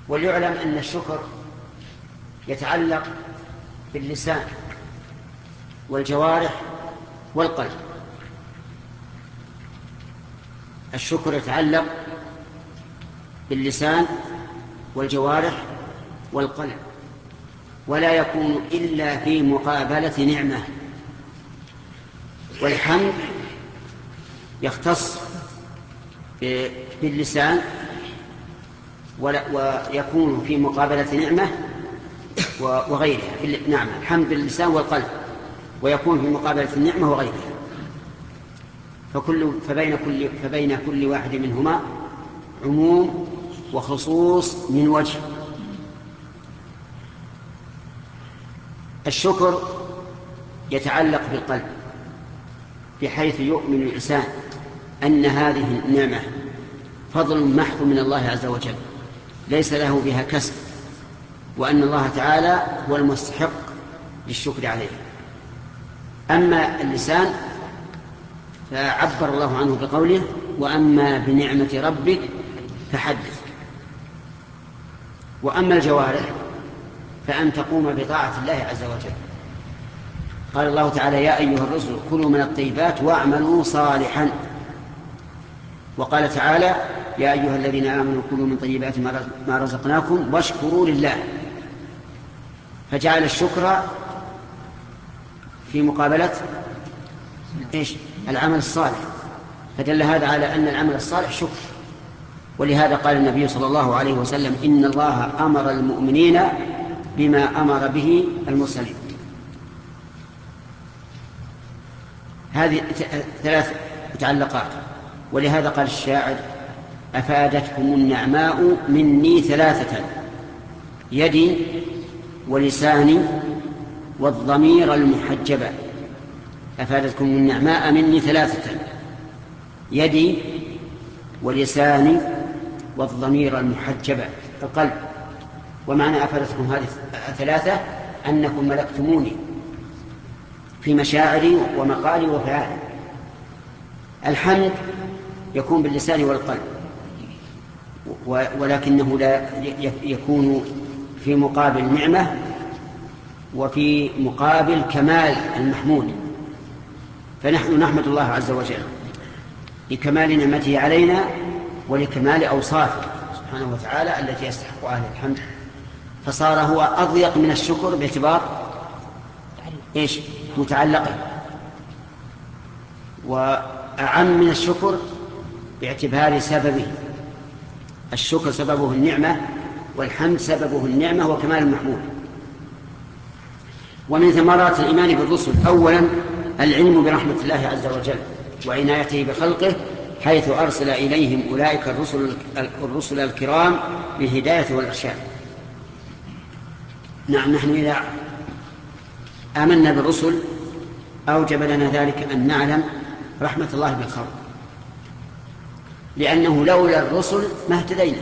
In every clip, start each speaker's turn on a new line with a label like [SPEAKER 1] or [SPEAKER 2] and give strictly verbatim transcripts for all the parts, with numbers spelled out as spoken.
[SPEAKER 1] وليعلم أن الشكر يتعلق باللسان والجوارح والقلب. الشكر يتعلق باللسان والجوارح والقلب، ولا يكون إلا في مقابلة نعمة. والحمد يختص باللسان ويكون في مقابلة نعمة وغيرها. نعم، الحمد باللسان والقلب، ويكون في مقابلة النعمة وغيرها. فكل فبين كل فبين كل واحد منهما عموم وخصوص من وجه. الشكر يتعلق بالقلب، بحيث يؤمن الإنسان أن هذه النعمة فضل محض من الله عز وجل ليس له بها كسب، وأن الله تعالى هو المستحق للشكر عليه. أما اللسان فعبر الله عنه بقوله: وأما بنعمة ربك فحدث. وأما الجوارح فأن تقوم بطاعة الله عز وجل. قال الله تعالى: يا أيها الرسل كلوا من الطيبات واعملوا صالحا. وقال تعالى: يا أيها الذين آمنوا كلوا من طيبات ما رزقناكم واشكروا لله. فجعل الشكر في مقابلة إيش؟ العمل الصالح، فدل هذا على أن العمل الصالح شكر. ولهذا قال النبي صلى الله عليه وسلم: إن الله أمر المؤمنين بما أمر به المرسلين. هذه ثلاث متعلقات. ولهذا قال الشاعر: أفادتكم النعماء مني ثلاثة: يدي ولساني والضمير المحجبة. أفادتكم النعماء مني ثلاثة: يدي ولساني والضمير المحجبة، القلب. ومعنى أفادتكم هذه الثلاثة أنكم ملكتموني في مشاعري ومقالي وفعالي. الحمد يكون باللسان والقلب، ولكنه لا يكون في مقابل نعمة وفي مقابل كمال المحمود. فنحن نحمد الله عز وجل لكمال نعمته علينا ولكمال أوصافه سبحانه وتعالى التي يستحق أهل الحمد. فصار هو أضيق من الشكر باعتبار إيش؟ متعلقه، وأعم من الشكر باعتبار سببه. الشكر سببه النعمة، والحمد سببه النعمة وكمال المحمود. ومن ثمرات الإيمان بالرسل: أولا العلم برحمة الله عز وجل وعنايته بخلقه، حيث أرسل إليهم أولئك الرسل, الرسل الكرام بالهداية والإرشاد. نعم، نحن إذا آمنا بالرسل أوجب لنا ذلك أن نعلم رحمة الله بالخلق، لأنه لولا الرسل ما اهتدينا،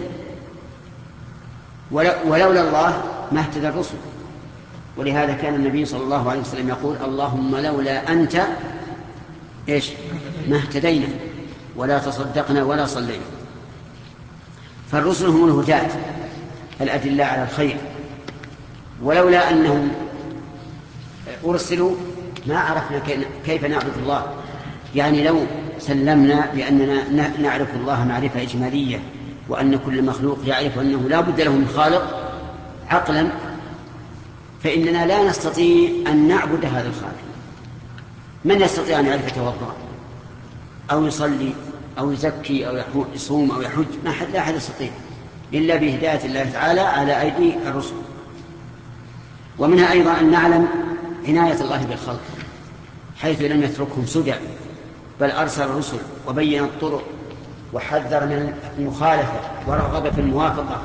[SPEAKER 1] ولولا الله ما اهتدى الرسل. ولهذا كان النبي صلى الله عليه وسلم يقول: اللهم لولا أنت إيش ما اهتدينا ولا تصدقنا ولا صلينا. فالرسل هم الهداة الأدلة على الخير، ولولا أنهم أرسلوا ما عرفنا كيف نعبد الله. يعني لو سلمنا بأننا نعرف الله معرفة إجمالية، وأن كل مخلوق يعرف أنه لا بد له من خالق عقلا، فإننا لا نستطيع أن نعبد هذا الخالق. من يستطيع أن يعرف يتوضأ أو يصلي أو يزكي أو يصوم أو يحج؟ ما حد لا أحد يستطيع إلا بهداية الله تعالى على أيدي الرسل. ومنها أيضا أن نعلم عناية الله بالخلق، حيث لم يتركهم سدى، بل أرسل الرسل وبين الطرق وحذر من المخالفة ورغب في الموافقة.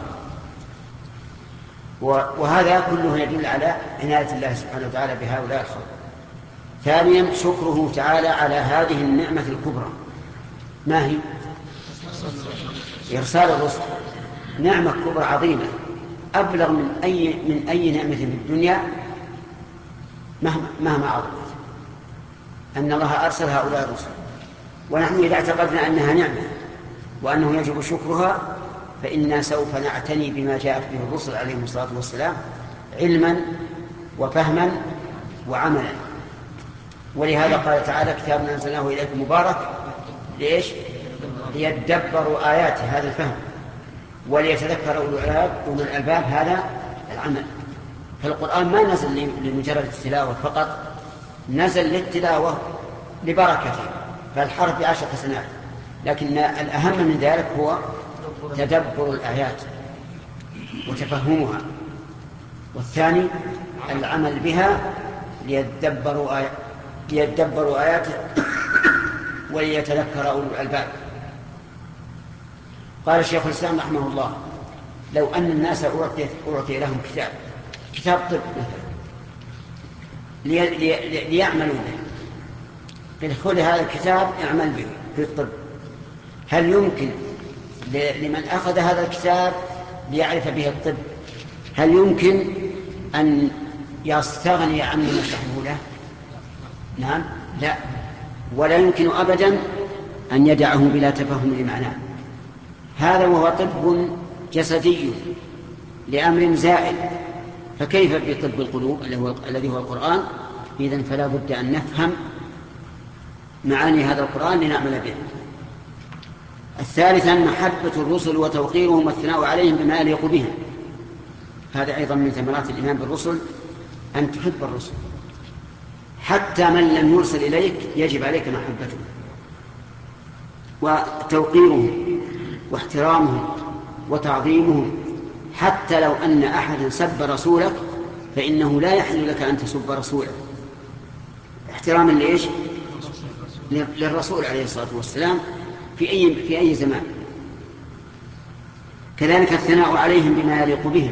[SPEAKER 1] وهذا كله يدل على عناية الله سبحانه وتعالى بهؤلاء الخلق. ثانيا شكره تعالى على هذه النعمة الكبرى. ما هي؟ إرسال الرسل. نعمة كبرى عظيمة أبلغ من أي من أي نعمة في الدنيا مهما مهما عظمت، أن الله أرسل هؤلاء الرسل. ونحن إذا اعتقدنا أنها نعمة وأنه يجب شكرها فإنا سوف نعتني بما جاءت به الرسل عليهم الصلاة والسلام علما وفهما وعملا. ولهذا قال تعالى كتاب أنزلناه إليكم مبارك ليش؟ ليدبروا آياته، هذا الفهم، وليتذكر أولو الألباب، هذا العمل. فالقرآن ما نزل لمجرد التلاوة فقط، نزل للتلاوة لبركته، فالحرف بعشر حسنات، لكن الأهم من ذلك هو تدبر الآيات وتفهمها، والثاني العمل بها ليدبروا آيات ليدبروا آياته وليتذكر أولو الألباب. قال الشيخ الإسلام رحمه الله: لو أن الناس أعطي, أعطي لهم كتاب كتاب طب مثلا لي لي ليعملوا به، قل هذا الكتاب اعمل به في الطب، هل يمكن لمن أخذ هذا الكتاب ليعرف به الطب هل يمكن أن يستغني عن من يشرحه له؟ نعم، لا، ولا يمكن أبدا أن يدعه بلا تفهم لمعناه. هذا وهو طب جسدي لأمر زائد، فكيف بطب القلوب الذي هو القرآن؟ إذن فلا بد أن نفهم معاني هذا القرآن لنعمل به. الثالثا محبة الرسل وتوقيرهم والثناء عليهم بما يليق بهم، هذا أيضا من ثمرات الإيمان بالرسل، أن تحب الرسل حتى من لم يرسل إليك يجب عليك محبته وتوقيرهم واحترامهم وتعظيمهم، حتى لو أن أحدا سب رسولك فإنه لا يحل لك أن تسب رسوله، احتراما لإيش؟ للرسول عليه الصلاة والسلام في أي, في أي زمان. كذلك الثناء عليهم بما يليق بهم،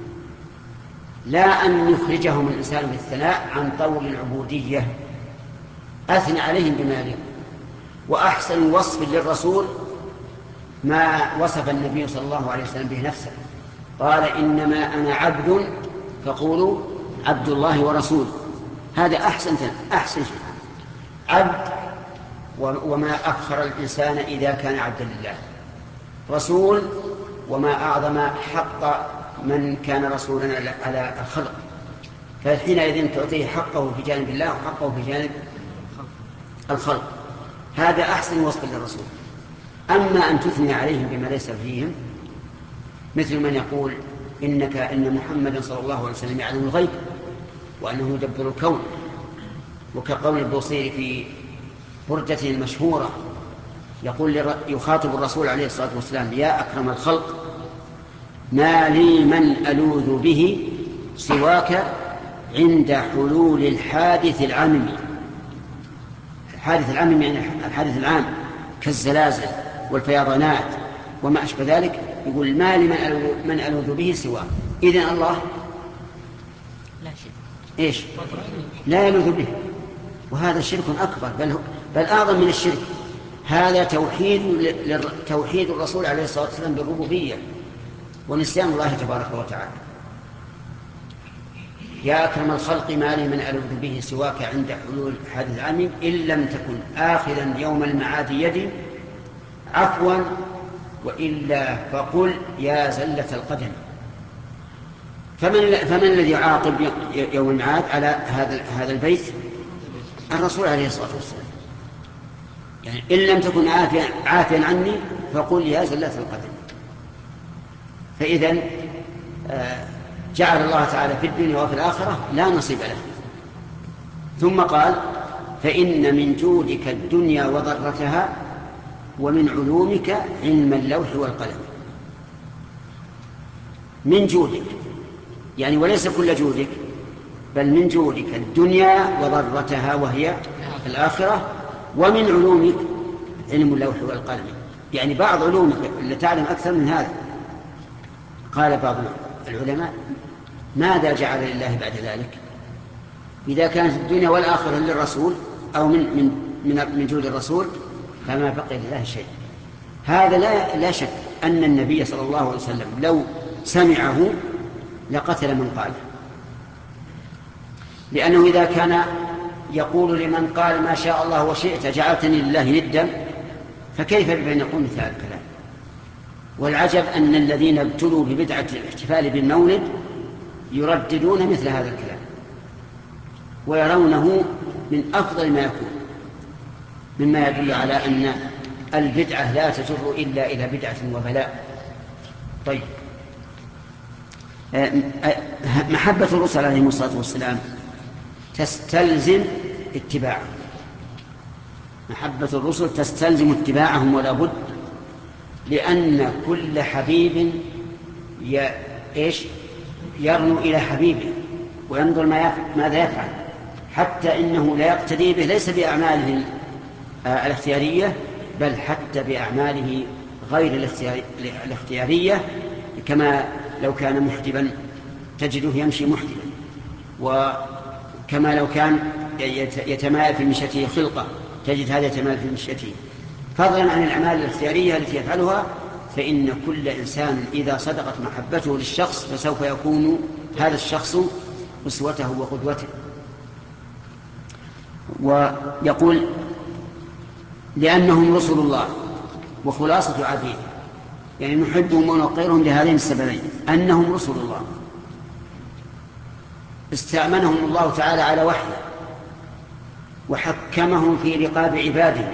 [SPEAKER 1] لا أن يخرجهم الإنسان بالثناء عن طور العبودية، أثنى عليهم بما يليق. وأحسن وصف للرسول ما وصف النبي صلى الله عليه وسلم به نفسه، قال: إنما أنا عبد فقولوا عبد الله ورسوله. هذا أحسن أحسن شيء، عبد، وما أفخر الإنسان إذا كان عبدا لله، رسول، وما أعظم حق من كان رسولا على الخلق، فحينئذ تعطيه حقه في جانب الله وحقه في جانب الخلق. هذا أحسن وصف للرسول. أما أن تثني عليهم بما ليس فيهم، مثل من يقول إنك إن محمدا صلى الله عليه وسلم يعلم الغيب وأنه يدبر الكون، وكقول البوصيري في بردته المشهورة يقول يخاطب الرسول عليه الصلاة والسلام: يا أكرم الخلق، ما لي من ألوذ به سواك عند حلول الحادث العام. الحادث العام يعني الحادث العام كالزلازل والفيضانات وما أشبه ذلك، يقول: ما لي من ألوذ به سواك. إذن الله لا شيء إيش لا يلوذ به، وهذا شرك أكبر، بل, بل أعظم من الشرك. هذا توحيد توحيد الرسول عليه الصلاة والسلام بالربوبية ونسيان الله تبارك وتعالى. يا أكرم الخلق، ما لي من ألوذ به سواك عند حلول حادث العام، إن لم تكن آخذا يوم المعاد يدي عفوا، وإلا فقل يا زلة القدم. فمن, فمن الذي يعاقب يوم المعاد على هذا هذا البيت؟ الرسول عليه الصلاة والسلام. يعني إن لم تكن عافيا, عافيا عني فقل يا زلة القدم. فإذن جعل الله تعالى في الدنيا وفي الآخرة لا نصيب له. ثم قال: فإن من جودك الدنيا وضرتها ومن علومك علم اللوح والقلم. من جودك يعني وليس كل جودك، بل من جودك الدنيا وضرتها وهي الآخرة، ومن علومك علم اللوح والقلم، يعني بعض علومك اللي تعلم أكثر من هذا. قال بعض العلماء: ماذا جعل لله بعد ذلك؟ إذا كانت الدنيا والآخرة للرسول أو من من من, من جود الرسول فما بقي لله شيء. هذا لا لا شك أن النبي صلى الله عليه وسلم لو سمعه لقتل من قاله، لأنه إذا كان يقول لمن قال ما شاء الله وشئت جعلتني لله ندا، فكيف بأن يقول مثل هذا الكلام؟ والعجب أن الذين ابتلوا ببدعة الاحتفال بالمولد يرددون مثل هذا الكلام ويرونه من أفضل ما يكون، مما يدل على أن البدعة لا تجر إلا إلى بدعة وبلاء. طيب، محبة الرسل عليهم الصلاة والسلام تستلزم اتباعهم. محبة الرسل تستلزم اتباعهم ولا بد، لأن كل حبيب ي... إيش؟ يرنو إلى حبيبه وينظر ما يف... ماذا يفعل، حتى إنه لا يقتدي به ليس بأعماله الاختيارية بل حتى بأعماله غير الاختيار... الاختيارية، كما لو كان محجبا تجده يمشي محجبا، وكما لو كان يتمايل في مشيته خلقة تجد هذا يتمايل في مشيته. فضلا عن الأعمال الاختيارية التي يفعلها، فإن كل إنسان إذا صدقت محبته للشخص فسوف يكون هذا الشخص أسوته وقدوته. ويقول لأنهم رسل الله وخلاصة عبيده، يعني نحبهم ونوقرهم لهذين السببين: أنهم رسل الله، استأمنهم الله تعالى على وحيه وحكمهم في رقاب عباده،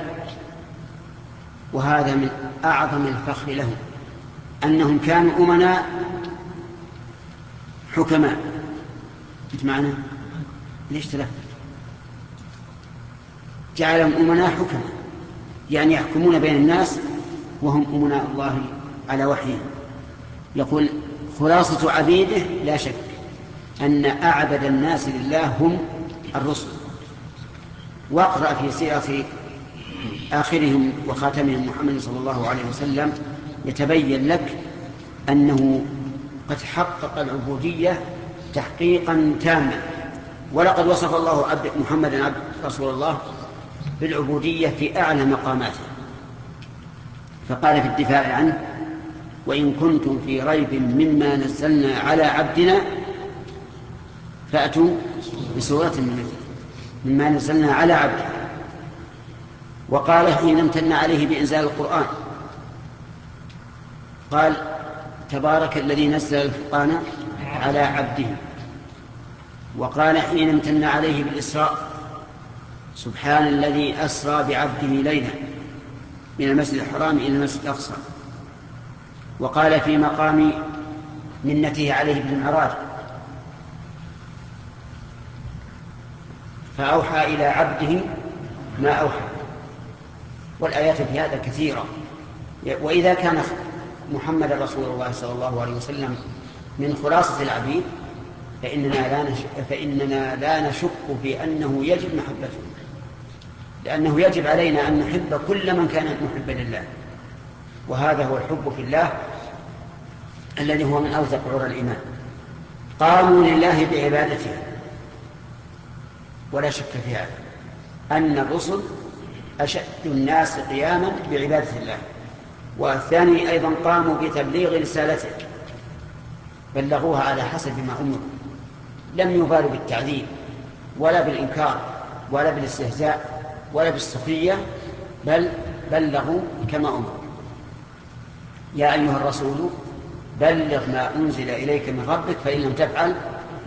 [SPEAKER 1] وهذا من أعظم الفخر لهم أنهم كانوا أمناء حكماء. أنت معنا؟ ليش تلفت؟ جعلهم أمناء حكماء، يعني يحكمون بين الناس وهم أمناء الله على وحيه. يقول خلاصة عبيده، لا شك أن أعبد الناس لله هم الرسل. واقرأ في سيرة آخرهم وخاتمهم محمد صلى الله عليه وسلم يتبين لك أنه قد حقق العبودية تحقيقا تاما. ولقد وصف الله عبد محمد عبد رسول الله بالعبودية في أعلى مقاماته، فقال في الدفاع عنه: وإن كنتم في ريب مما نزلنا على عبدنا فأتوا بسورة من مثله مما نزلنا على عبدنا. وقال حين امتن عليه بإنزال القرآن قال: تبارك الذي نزل الفرقان على عبده. وقال حين امتن عليه بالإسراء: سبحان الذي أسرى بعبده ليلا من المسجد الحرام إلى المسجد الأقصى. وقال في مقام منته عليه بالمعراج: فأوحى إلى عبده ما أوحى. والآيات في هذا كثيرة. وإذا كان محمد رسول الله صلى الله عليه وسلم من خلاصة العبيد فإننا لا نشك, فإننا لا نشك في أنه يجب محبته، لأنه يجب علينا أن نحب كل من كان محبا لله، وهذا هو الحب في الله الذي هو من أوثق عرى الإيمان. قاموا لله بعبادته، ولا شك في هذا أن الرسل أشد الناس قياما بعبادة الله. والثاني أيضا قاموا بتبليغ رسالته، بلغوها على حسب ما أمروا، لم يبالوا بالتعذيب ولا بالإنكار ولا بالاستهزاء ولا بالسخرية، بل بلغوا كما أمروا. يا أيها الرسول بلغ ما أنزل إليك من ربك فإن لم تفعل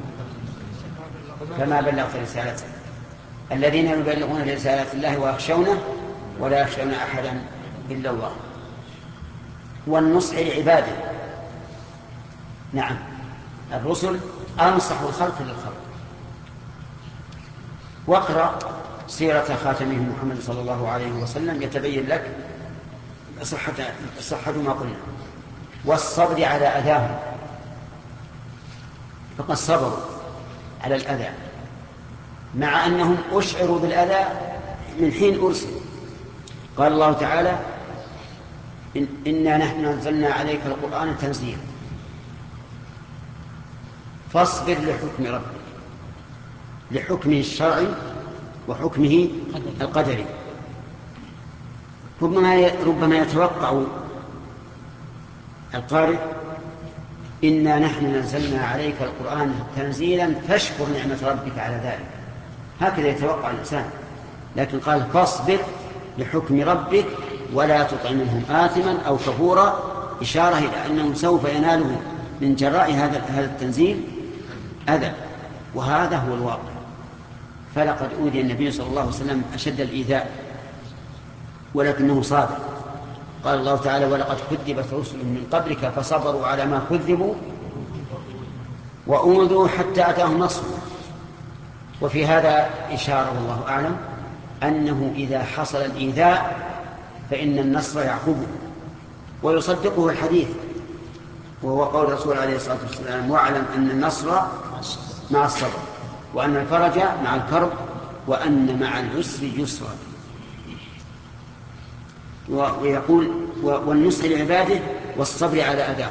[SPEAKER 1] فما بلغت رسالته. الذين يبلغون رسالات الله ويخشونه ولا يخشون أحدا إلا الله. والنصح لعباده، نعم الرسل أنصح الخلق للخلق. واقرأ سيرة خاتمهم محمد صلى الله عليه وسلم يتبين لك صحة, صحة ما قلنا. والصبر على أذاهم، فقد صبروا على الأذى مع أنهم أشعروا بالأذى من حين أرسل. قال الله تعالى: إن إنا نحن نزلنا عليك القرآن تنزيلا فاصبر لحكم ربك، لحكمه الشرعي وحكمه القدري. ربما ربما يتوقع القارئ: إنا نحن نزلنا عليك القرآن تنزيلا فاشكر نعمة ربك على ذلك، هكذا يتوقع الإنسان. لكن قال: فاصبر لحكم ربك ولا تطع منهم آثما أو كفورا إشارة إلى أنه سوف يناله من جراء هذا هذا التنزيل أذى، وهذا هو الواقع. فلقد أوذي النبي صلى الله عليه وسلم أشد الإيذاء ولكنه صابر. قال الله تعالى: ولقد كذبت رسل من قبلك فصبروا على ما كذبوا وأوذوا حتى أتاهم نصرنا. وفي هذا إشارة والله أعلم أنه إذا حصل الإيذاء فإن النصر يعقبه، ويصدقه الحديث، وهو قول الرسول عليه الصلاة والسلام: واعلم أن النصر مع الصبر، وأن الفرج مع الكرب، وأن مع العسر يسرا. ويقول: والنصر لعباده والصبر على أذاهم.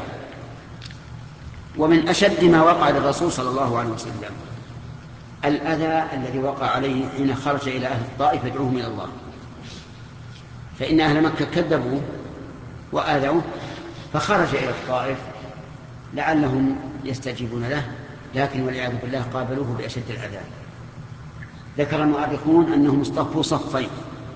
[SPEAKER 1] ومن أشد ما وقع للرسول صلى الله عليه وسلم الأذى الذي وقع عليه حين خرج إلى أهل الطائف يدعوهم إلى الله، فإن أهل مكة كذبوه وآذوه، فخرج إلى الطائف لعلهم يستجيبون له، لكن والعياذ بالله قابلوه بأشد العذاب. ذكر المؤرخون أنهم اصطفوا صفين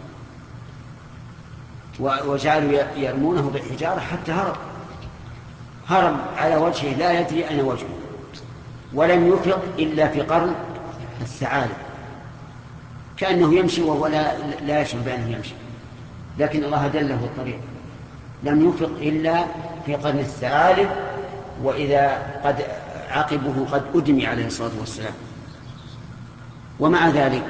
[SPEAKER 1] وجعلوا يرمونه بالحجارة حتى هرب هرب على وجهه لا يدري أين وجهه، ولم يفق إلا في قرن الثعالب، كأنه يمشي وهو لا, لا يشعر بأنه يمشي، لكن الله دله الطريق. لم يفق إلا في قرن الثعالب، وإذا قد عقبه قد أدمي عليه الصلاة والسلام. ومع ذلك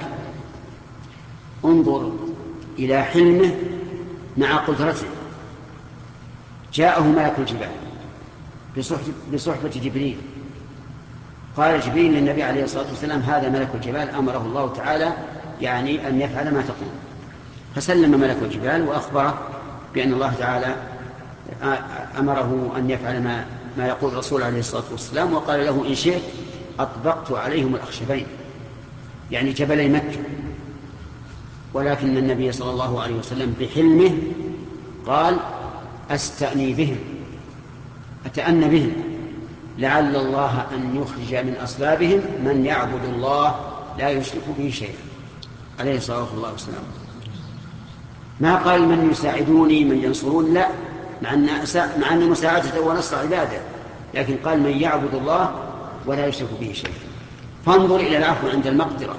[SPEAKER 1] انظر إلى حلمه مع قدرته. جاءه ملك الجبال بصحبة جبريل، قال جبريل للنبي عليه الصلاة والسلام: هذا ملك الجبال أمره الله تعالى يعني أن يفعل ما تقول. فسلم ملك الجبال وأخبره بأن الله تعالى أمره أن يفعل ما, ما يقول الرسول عليه الصلاة والسلام، وقال له: إن شئت أطبقت عليهم الأخشبين، يعني جبلي مكة. ولكن النبي صلى الله عليه وسلم بحلمه قال: أستأني بهم، أتأنى بهم، لعل الله أن يخرج من أصلابهم من يعبد الله لا يشرك به شيئا، عليه الصلاة والسلام. ما قال من يساعدوني من ينصرون، لا، مع أن, مع أن مساعدته ونصر عباده، لكن قال من يعبد الله ولا يشرك به شيئا. فانظر إلى العفو عند المقدرة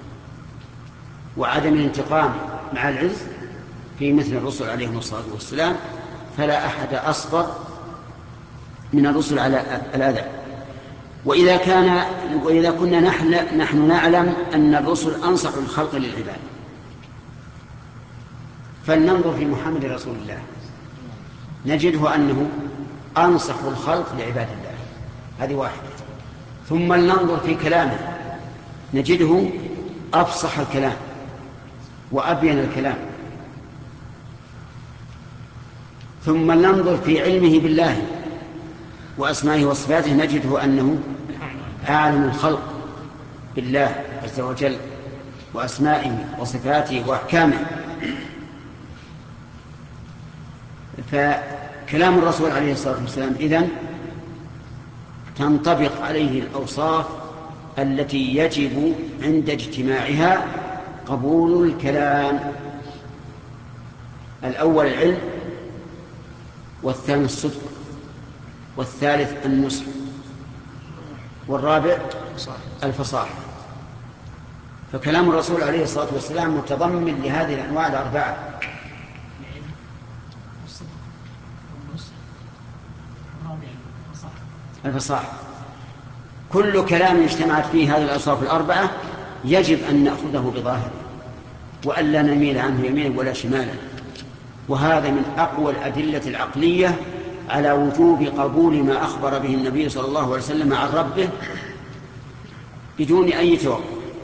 [SPEAKER 1] وعدم الانتقام مع العز في مثل الرسل عليهم الصلاة والسلام، فلا أحد أصبر من الرسل على الأذى. وإذا كان وإذا كنا نحن, نحن نعلم أن الرسل أنصح الخلق للعباد، فلننظر في محمد رسول الله نجده أنه أنصح الخلق لعباد الله، هذه واحدة. ثم لننظر في كلامه نجده أفصح الكلام وأبين الكلام. ثم ننظر في علمه بالله وأسمائه وصفاته نجده أنه أعلم الخلق بالله عز وجل وأسمائه وصفاته وأحكامه. فكلام الرسول عليه الصلاة والسلام إذن تنطبق عليه الأوصاف التي يجب عند اجتماعها قبول الكلام. الأول العلم، والثاني الصدق، والثالث النصح، والرابع الفصاحة. فكلام الرسول عليه الصلاة والسلام متضمن لهذه الأنواع الأربعة: الفصاحة. كل كلام اجتمعت فيه هذه الأوصاف الأربعة يجب أن نأخذه بظاهره وأن لا نميل عنه يمينا ولا شمالا. وهذا من أقوى الأدلة العقلية على وجوب قبول ما أخبر به النبي صلى الله عليه وسلم عن ربه بدون أي توقف.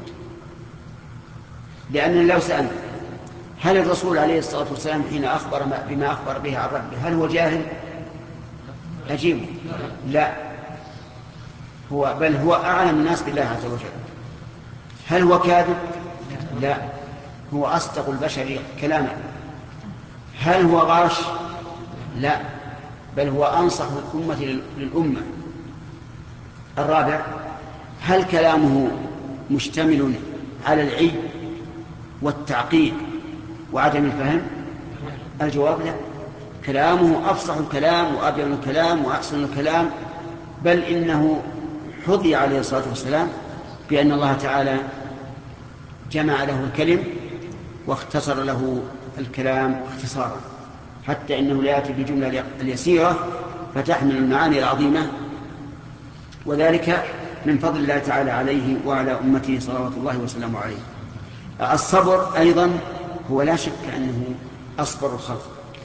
[SPEAKER 1] لأن لو سألنا هل الرسول عليه الصلاة والسلام حين أخبر بما أخبر به عن ربه هل هو جاهل؟ أجيبه لا، هو بل هو أعلم الناس بالله عز وجل. هل هو كاذب؟ لا، هو أصدق البشر كلاما. هل هو غاش؟ لا، بل هو أنصح الأمة للأمة. الرابع: هل كلامه مشتمل على العي والتعقيد وعدم الفهم؟ الجواب لا، كلامه أفصح الكلام وأبين الكلام وأحسن الكلام، بل إنه حظي عليه الصلاة والسلام بأن الله تعالى جمع له الكلم واختصر له الكلام اختصارا، حتى إنه لا يأتي بجملة اليسيرة فتحمل المعاني العظيمة، وذلك من فضل الله تعالى عليه وعلى أمته صلوات الله وسلامه عليه. الصبر أيضا هو لا شك أنه أصبر الخلق،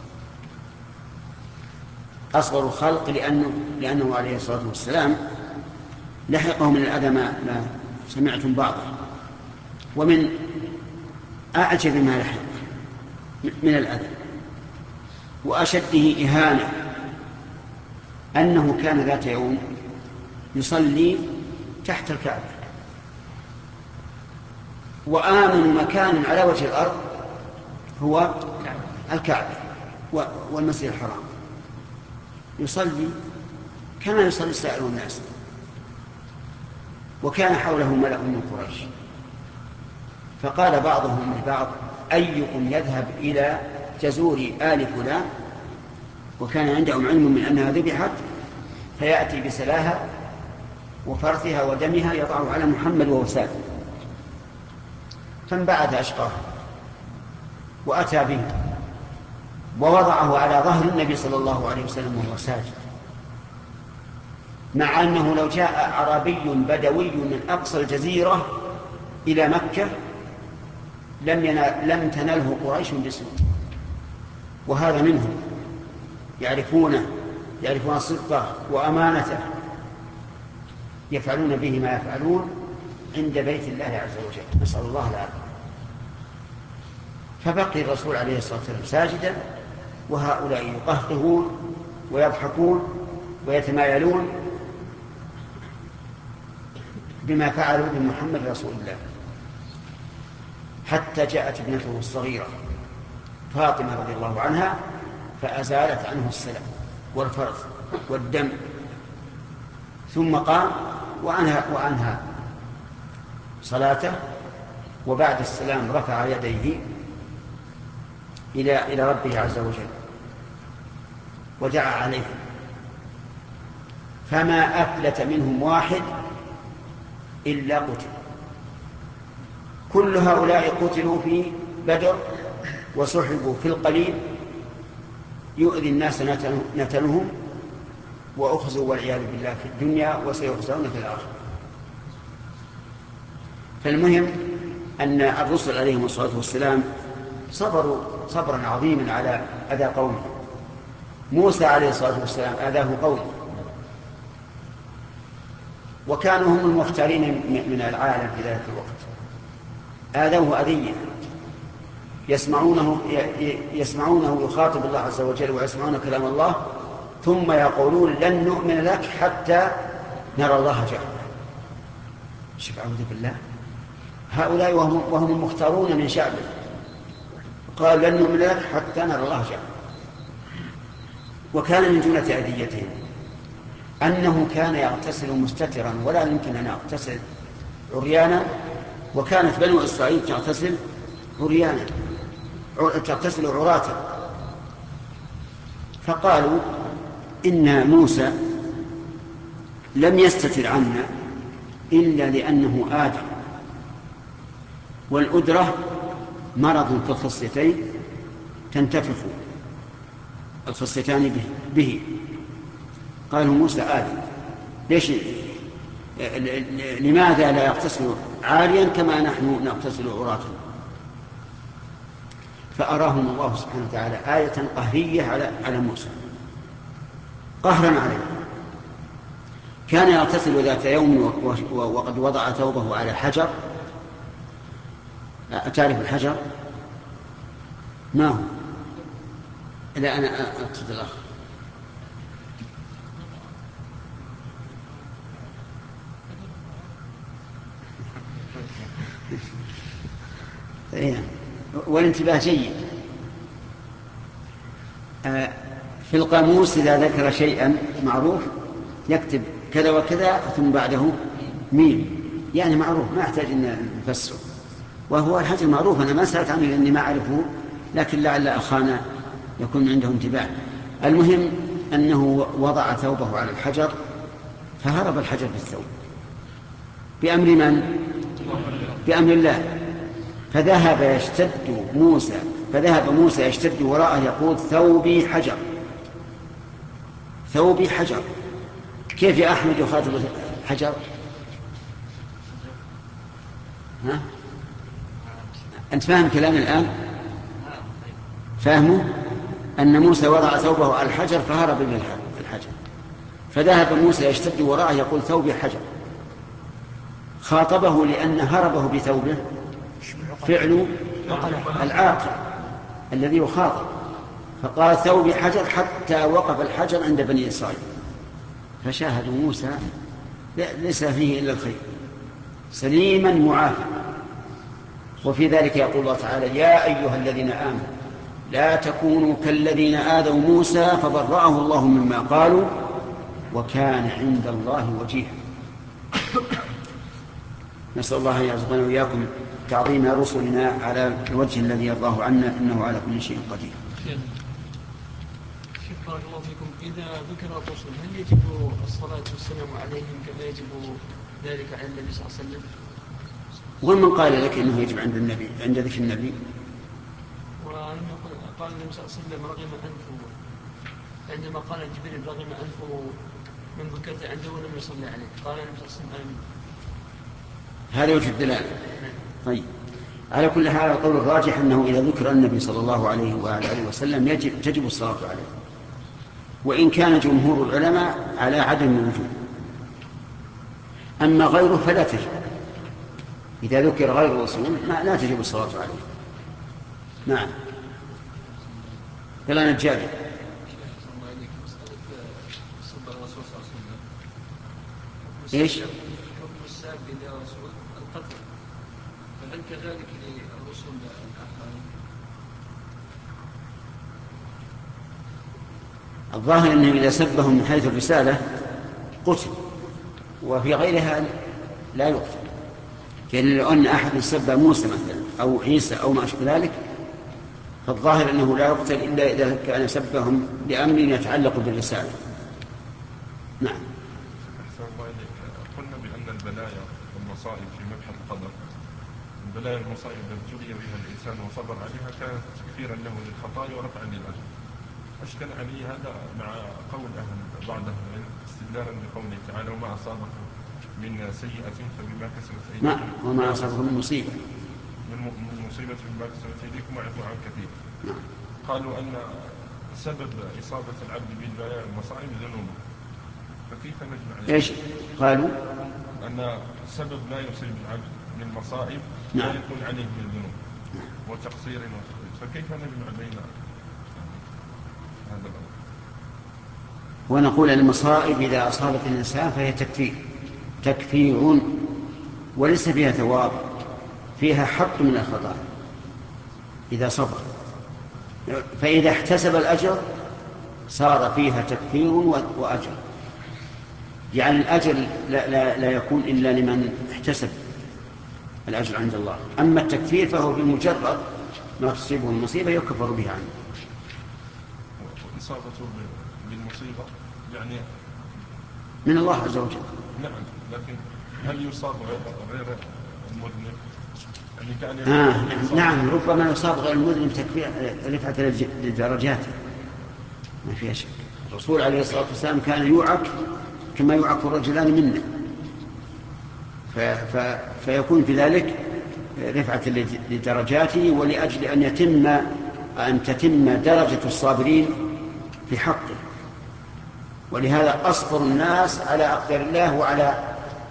[SPEAKER 1] أصبر الخلق لأنه, لأنه عليه الصلاة والسلام لحقه من الأذى ما سمعتم بعضه. ومن أعجب ما لحق من الأذى وأشده إهانة أنه كان ذات يوم يصلي تحت الكعبة، وآمن مكان على وجه الأرض هو الكعبة والمسجد الحرام، يصلي كما يصلي سائر الناس، وكان حوله ملأ من قريش. فقال بعضهم لبعض: أيكم يذهب إلى جزور آل فلان، وكان عندهم علم من أنها ذبحت، فيأتي بسلاها وفرثها ودمها يضعه على محمد ووساد. فانبعث أشقاه وأتى به ووضعه على ظهر النبي صلى الله عليه وسلم وهو ساجد، مع أنه لو جاء عربي بدوي من أقصى الجزيرة إلى مكة لم, لم تنله قريش بسوء. وهذا منهم، يعرفونه يعرفون صدقه وأمانته، يفعلون به ما يفعلون عند بيت الله عز وجل، نسأل الله العافية. فبقي الرسول عليه الصلاة والسلام ساجدا، وهؤلاء يقهقهون ويضحكون ويتمايلون بما فعلوا بمحمد رسول الله، حتى جاءت ابنته الصغيرة فاطمة رضي الله عنها فأزالت عنه السلام والفرث والدم، ثم قام وأنهى, وأنهى صلاته، وبعد السلام رفع يديه إلى, إلى ربه عز وجل ودعا عليه، فما أفلت منهم واحد إلا قتل. كل هؤلاء قتلوا في بدر وسحبوا في القليل يؤذي الناس نتنهم، وأخزوا والعياذ بالله في الدنيا وسيخزون في الآخرة. فالمهم أن الرسل عليهم الصلاة والسلام صبروا صبرا عظيما على أذى قومه. موسى عليه الصلاة والسلام آذاه قومه، وكانوا هم المختارين من العالم في ذلك الوقت، آذوه أذية، يسمعونه يسمعونه يخاطب الله عز وجل ويسمعون كلام الله، ثم يقولون لن نؤمن لك حتى نرى الله جهرا. شوف، أعوذ بالله، هؤلاء وهم, وهم المختارون من شعبه، قال لن نؤمن لك حتى نرى الله جهرا. وكان من جملة أذيتهم أنه كان يغتسل مستترا ولا يمكن أن يغتسل عريانا، وكانت بنو إسرائيل تغتسل عريانا تغتسل عراتا. فقالوا إن موسى لم يستتر عنا إلا لأنه آدم، والأدرة مرض في الخصيتين تنتفخ الخصيتان به, به. قالوا موسى آدم، ليش لماذا لا يغتسل عاريا كما نحن نغتسل عراتا؟ فأراهم الله سبحانه وتعالى آية قهرية على على موسى، قهرا عليه. كان يغتسل ذات يوم وقد وضع ثوبه على حجر. أتعرف الحجر؟ ما هو؟ لا، أنا أقصد الآخر. والانتباه جيد. في القاموس إذا ذكر شيئا معروف يكتب كذا وكذا ثم بعده ميم، يعني معروف، ما يحتاج أن نفسره. وهو الحجر معروف، أنا ما سألت عنه لأني ما أعرفه، لكن لعل أخانا يكون عنده انتباه. المهم أنه وضع ثوبه على الحجر فهرب الحجر بالثوب بأمر من؟ بأمر الله. فذهب يشتد موسى فذهب موسى يشتد وراءه يقول ثوبي حجر ثوبي حجر. كيف يا أحمد يخاطب حجر؟ ها؟ أنت فاهم كلامي الآن؟ فاهمه؟ أن موسى وضع ثوبه على الحجر فهرب من الحجر، فذهب موسى يشتد وراءه يقول ثوبي حجر. خاطبه لأن هربه بثوبه فعل العاقل الذي يخاطب، فقال ثوبي حجر حتى وقف الحجر عند بني إسرائيل، فشاهدوا موسى ليس فيه إلا الخير سليما معافى. وفي ذلك يقول الله تعالى يا أيها الذين آمنوا لا تكونوا كالذين آذوا موسى فبرأه الله مما قالوا وكان عند الله وجيها. نسأل الله أن يرزقنا وإياكم تعظيم رسلنا على الوجه الذي يرضاه عنا إنه على كل شيء قدير.
[SPEAKER 2] شيخ بارك الله فيكم، إذا ذكر الرسل هل يجب الصلاة والسلام عليهم كما يجب ذلك على النبي صلى الله عليه وسلم؟
[SPEAKER 1] ومن قال لك إنه يجب عند النبي عند ذكر النبي؟
[SPEAKER 2] قال النبي صلى الله عليه وسلم رغم أنفه عندما قال جبريل رغم أنفه من ذكرت عنده ولم يصلي عليه، قال النبي صلى الله عليه وسلم آمين.
[SPEAKER 1] هذا وجه الدلالة. طيب، على كل حال القول الراجح أنه إذا ذكر النبي صلى الله عليه وآله وسلم يجب تجب الصلاة عليه، وإن كان جمهور العلماء على عدم الوجوب، أما غيره فلا تجب. إذا ذكر غير الرسول لا تجب الصلاة عليه. نعم. يلا نتجادل. ايش؟
[SPEAKER 2] حكم الساب إلى رسول القتل، فهل كذلك للرسل الآخرين؟
[SPEAKER 1] الظاهر أنه إذا سبهم من حيث الرسالة قتل، وفي غيرها لا يقتل. يعني لو أن أحد سب موسى مثلا أو عيسى أو ما أشبه ذلك فالظاهر أنه لا يقتل إلا إذا كان سبهم لأمر يتعلق بالرسالة. نعم.
[SPEAKER 3] قلنا بأن البلايا والمصائب في مبحث القدر، البلايا والمصائب التي ابتلي بها الإنسان وصبر عليها كانت تكفيرا له للخطايا ورفعا للأجر. أشكل علي هذا مع قول أهل بعض أهل العلم استدلالا بقوله تعالى وما أصابكم من سيئة فبما كسبت أيديكم
[SPEAKER 1] وما أصابكم من مصيبة
[SPEAKER 3] من مصيبة بما كسبت أيديكم ويعفو عن كثير. قالوا أن سبب إصابة العبد بالبلايا والمصائب ذنوبه، فكيف نجمع
[SPEAKER 1] ايش قالوا؟
[SPEAKER 3] أن سبب ما يصيب العبد من مصائب لا
[SPEAKER 1] نعم.
[SPEAKER 3] يكون عليه من ذنوب وتقصير وتخطيط، فكيف نجمع بين هذا الأمر؟
[SPEAKER 1] ونقول المصائب إذا أصابت الإنسان فهي تكفير تكفير وليس فيها ثواب، فيها حط من الخطأ إذا صبر، فإذا احتسب الأجر صار فيها تكفير وأجر. يعني الأجر لا, لا, لا يكون إلا لمن احتسب الأجر عند الله، أما التكفير فهو بمجرد ما تصيبه المصيبة يكفر بها عنه.
[SPEAKER 3] إصابته بالمصيبة يعني
[SPEAKER 1] من الله عز وجل.
[SPEAKER 3] نعم، لكن هل يصاب غير المذنب؟ يعني كان
[SPEAKER 1] آه نعم، ربما يصاب غير المذنب تكفير رفعة للدرجات ما فيها شك. الرسول عليه الصلاة والسلام كان يوعك كما يوعك الرجلان منه، فيكون في ذلك رفعة لدرجاته ولأجل أن يتم أن تتم درجة الصابرين في حقه. ولهذا أصبر الناس على أقدار الله وعلى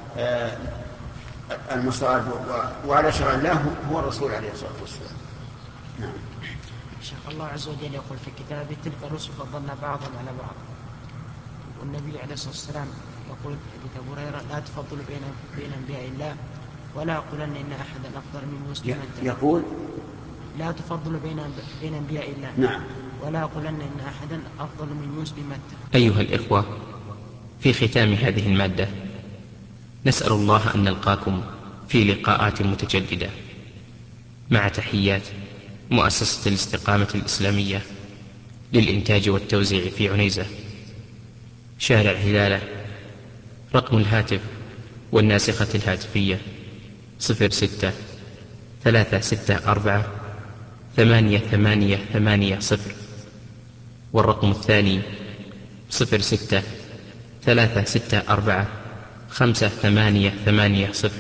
[SPEAKER 1] المصائب وعلى شرع الله هو الرسول عليه الصلاة والسلام. نعم.
[SPEAKER 4] شيخ الله عز وجل يقول في كتابه تلك الرسل فضلنا بعضهم على بعض، والنبي عليه الصلاة والسلام يقول حديث أبو هريرة لا تفضلوا بين بين أنبياء الله ولا أقولن إن أحدا أفضل من مسلم.
[SPEAKER 1] يقول
[SPEAKER 4] لا تفضلوا بين بين أنبياء الله.
[SPEAKER 1] نعم.
[SPEAKER 4] ولا أقولن إن أحدا أفضل من مسلم.
[SPEAKER 5] أيها الإخوة، في ختام هذه المادة نسأل الله أن نلقاكم في لقاءات متجددة، مع تحيات مؤسسة الاستقامة الإسلامية للإنتاج والتوزيع في عنيزة شارع هلالة. رقم الهاتف والناسخة الهاتفية صفر ستة ثلاثة ستة أربعة ثمانية ثمانية ثمانية صفر، والرقم الثاني صفر ستة ثلاثة ستة أربعة خمسة ثمانية ثمانية صفر،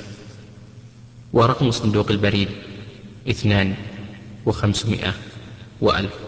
[SPEAKER 5] ورقم صندوق البريد اثنان وخمسمائة وألف.